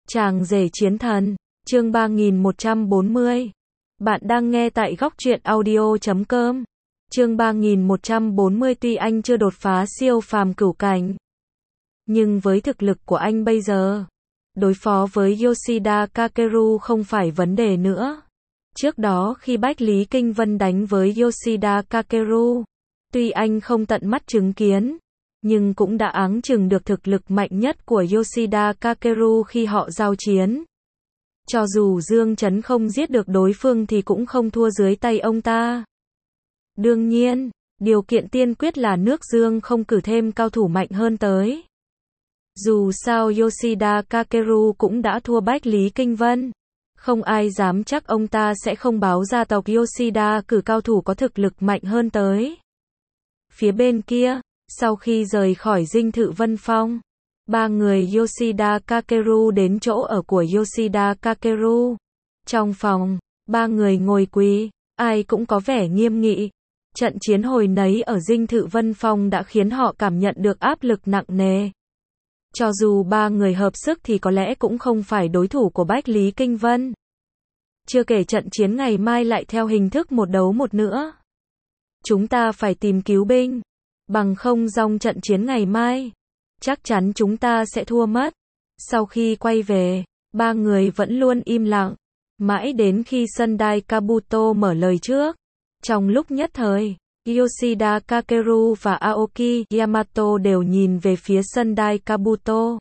Chàng rể chiến thần, chương 3140. Bạn đang nghe tại góc truyện audio.com. Chương 3140. Tuy anh chưa đột phá siêu phàm cửu cảnh, nhưng với thực lực của anh bây giờ, đối phó với Yoshida Kakeru không phải vấn đề nữa. Trước đó khi Bách Lý Kinh Vân đánh với Yoshida Kakeru, tuy anh không tận mắt chứng kiến, nhưng cũng đã áng chừng được thực lực mạnh nhất của Yoshida Kakeru khi họ giao chiến. Cho dù Dương Chấn không giết được đối phương thì cũng không thua dưới tay ông ta. Đương nhiên, điều kiện tiên quyết là nước Dương không cử thêm cao thủ mạnh hơn tới. Dù sao Yoshida Kakeru cũng đã thua Bách Lý Kinh Vân, không ai dám chắc ông ta sẽ không báo gia tộc Yoshida cử cao thủ có thực lực mạnh hơn tới. Phía bên kia, sau khi rời khỏi dinh thự Vân Phong, ba người Yoshida Kakeru đến chỗ ở của Yoshida Kakeru. Trong phòng, ba người ngồi quỳ, ai cũng có vẻ nghiêm nghị. Trận chiến hồi nấy ở dinh thự Vân Phong đã khiến họ cảm nhận được áp lực nặng nề. Cho dù ba người hợp sức thì có lẽ cũng không phải đối thủ của Bách Lý Kinh Vân. Chưa kể trận chiến ngày mai lại theo hình thức một đấu một nữa. Chúng ta phải tìm cứu binh, bằng không trong trận chiến ngày mai, chắc chắn chúng ta sẽ thua mất. Sau khi quay về, ba người vẫn luôn im lặng, mãi đến khi Sendai Kabuto mở lời trước. Trong lúc nhất thời, Yoshida Kakeru và Aoki Yamato đều nhìn về phía Sendai Kabuto.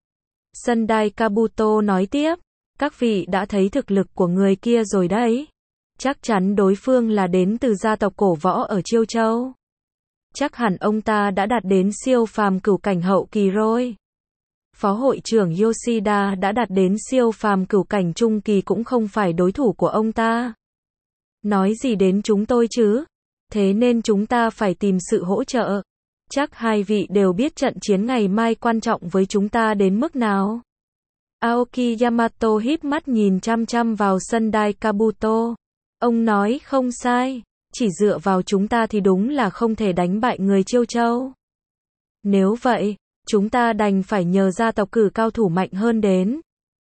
Sendai Kabuto nói tiếp, các vị đã thấy thực lực của người kia rồi đấy. Chắc chắn đối phương là đến từ gia tộc cổ võ ở Chiêu Châu. Chắc hẳn ông ta đã đạt đến siêu phàm cửu cảnh hậu kỳ rồi. Phó hội trưởng Yoshida đã đạt đến siêu phàm cửu cảnh trung kỳ cũng không phải đối thủ của ông ta. Nói gì đến chúng tôi chứ? Thế nên chúng ta phải tìm sự hỗ trợ. Chắc hai vị đều biết trận chiến ngày mai quan trọng với chúng ta đến mức nào. Aoki Yamato híp mắt nhìn chăm chăm vào Sendai Kabuto. Ông nói không sai, chỉ dựa vào chúng ta thì đúng là không thể đánh bại người Chiêu Châu. Nếu vậy, chúng ta đành phải nhờ gia tộc cử cao thủ mạnh hơn đến.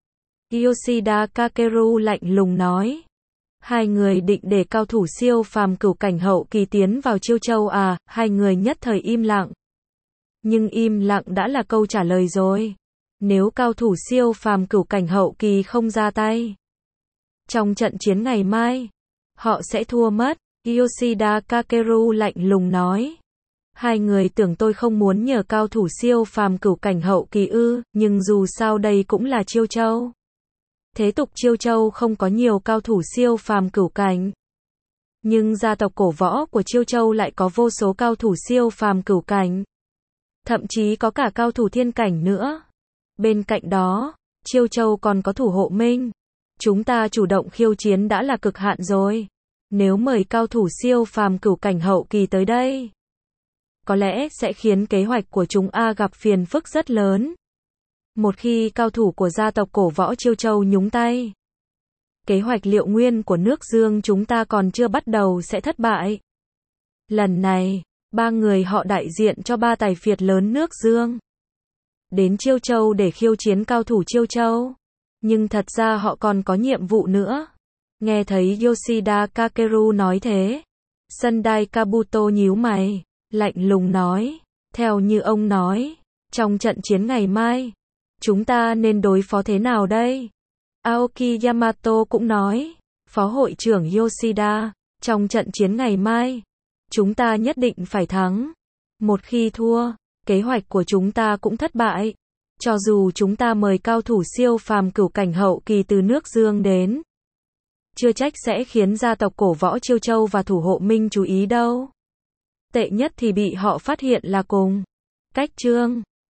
Yoshida Kakeru lạnh lùng nói. Hai người định để cao thủ siêu phàm cửu cảnh hậu kỳ tiến vào Chiêu Châu à? Hai người nhất thời im lặng. Nhưng im lặng đã là câu trả lời rồi. Nếu cao thủ siêu phàm cửu cảnh hậu kỳ không ra tay, trong trận chiến ngày mai, họ sẽ thua mất. Yoshida Kakeru lạnh lùng nói. Hai người tưởng tôi không muốn nhờ cao thủ siêu phàm cửu cảnh hậu kỳ ư? Nhưng dù sao đây cũng là Chiêu Châu. Thế tục Chiêu Châu không có nhiều cao thủ siêu phàm cửu cảnh. Nhưng gia tộc cổ võ của Chiêu Châu lại có vô số cao thủ siêu phàm cửu cảnh. Thậm chí có cả cao thủ thiên cảnh nữa. Bên cạnh đó, Chiêu Châu còn có thủ hộ minh. Chúng ta chủ động khiêu chiến đã là cực hạn rồi. Nếu mời cao thủ siêu phàm cửu cảnh hậu kỳ tới đây, có lẽ sẽ khiến kế hoạch của chúng gặp phiền phức rất lớn. Một khi cao thủ của gia tộc cổ võ Chiêu Châu nhúng tay, kế hoạch Liệu Nguyên của nước Dương chúng ta còn chưa bắt đầu sẽ thất bại. Lần này, ba người họ đại diện cho ba tài phiệt lớn nước Dương đến Chiêu Châu để khiêu chiến cao thủ Chiêu Châu. Nhưng thật ra họ còn có nhiệm vụ nữa. Nghe thấy Yoshida Kakeru nói thế, Sendai Kabuto nhíu mày, lạnh lùng nói, theo như ông nói, trong trận chiến ngày mai, chúng ta nên đối phó thế nào đây? Aoki Yamato cũng nói, Phó hội trưởng Yoshida, trong trận chiến ngày mai, chúng ta nhất định phải thắng. Một khi thua, kế hoạch của chúng ta cũng thất bại. Cho dù chúng ta mời cao thủ siêu phàm cửu cảnh hậu kỳ từ nước Dương đến, chưa trách sẽ khiến gia tộc cổ võ Chiêu Châu và thủ hộ minh chú ý đâu. Tệ nhất thì bị họ phát hiện là cùng. Cách chương